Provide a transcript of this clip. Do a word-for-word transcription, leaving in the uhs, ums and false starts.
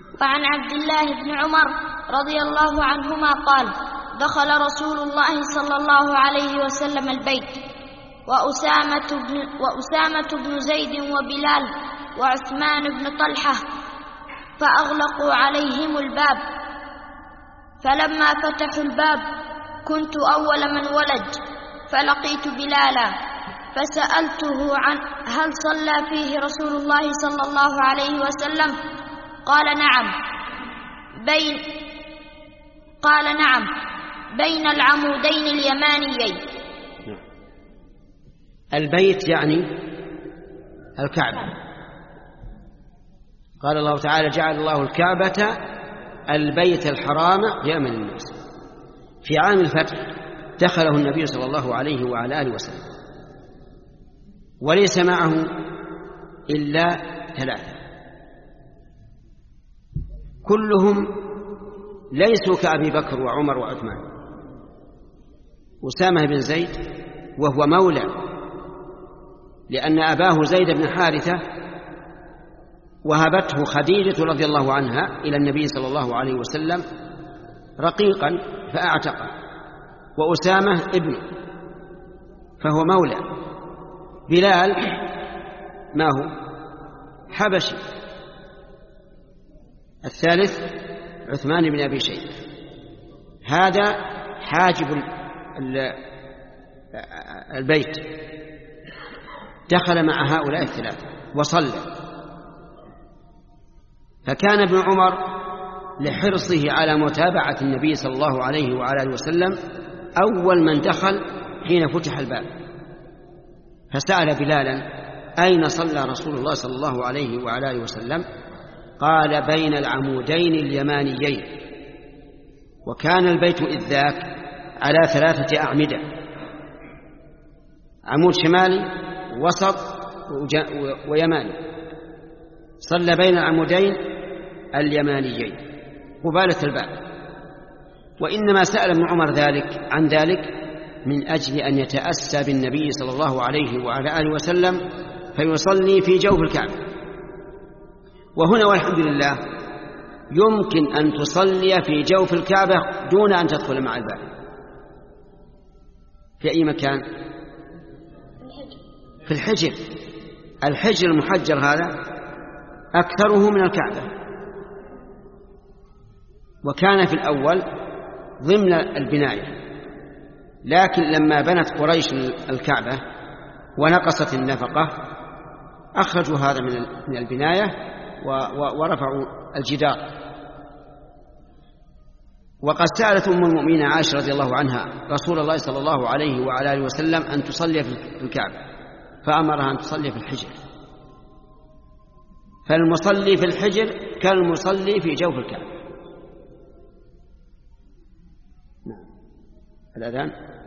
وعن عبد الله بن عمر رضي الله عنهما قال: دخل رسول الله صلى الله عليه وسلم البيت وأسامة بن, وأسامة بن زيد وبلال وعثمان بن طلحة فأغلقوا عليهم الباب، فلما فتحوا الباب كنت أول من ولج، فلقيت بلالا فسألته عن هل صلى فيه رسول الله صلى الله عليه وسلم؟ قال نعم بين قال نعم بين العمودين اليمانيين. البيت يعني الكعبة. قال الله تعالى: جعل الله الكعبة البيت الحرام قياما للناس. في عام الفتح دخله النبي صلى الله عليه وعلى آله وسلم، وليس معه إلا ثلاثة، كلهم ليسوا كأبي بكر وعمر وعثمان. أسامة بن زيد وهو مولى، لأن أباه زيد بن حارثة وهبته خديجة رضي الله عنها إلى النبي صلى الله عليه وسلم رقيقا فأعتقه، وأسامة ابنه فهو مولى. بلال ما هو؟ حبشي. الثالث عثمان بن أبي شيبة. هذا حاجب البيت، دخل مع هؤلاء الثلاثة وصلى. فكان ابن عمر لحرصه على متابعة النبي صلى الله عليه وعلى آله وسلم أول من دخل حين فتح الباب، فسأل بلالا: أين صلى رسول الله صلى الله عليه وعلى آله وسلم؟ قال: بين العمودين اليمانيين. وكان البيت إذ ذاك على ثلاثة أعمدة: عمود شمالي وسط ويماني. صلى بين العمودين اليمانيين قبالة الباب. وإنما سأل ابن عمر ذلك عن ذلك من أجل أن يتأسى بالنبي صلى الله عليه وعلى آله وسلم فيصلي في جوف الكعبة. وهنا والحمد لله يمكن أن تصلي في جوف الكعبة دون أن تدخل مع الباب. في أي مكان؟ في الحجر. الحجر المحجر هذا أكثره من الكعبة، وكان في الأول ضمن البناية، لكن لما بنت قريش الكعبة ونقصت النفقة أخرجوا هذا من البناية ورفعوا الجدار. وقد سألت أم المؤمنين عائشة رضي الله عنها رسول الله صلى الله عليه وعلى آله وسلم أن تصلي في الكعبة، فأمرها أن تصلي في الحجر. فالمصلي في الحجر كالمصلي في جوف الكعبة. الأذان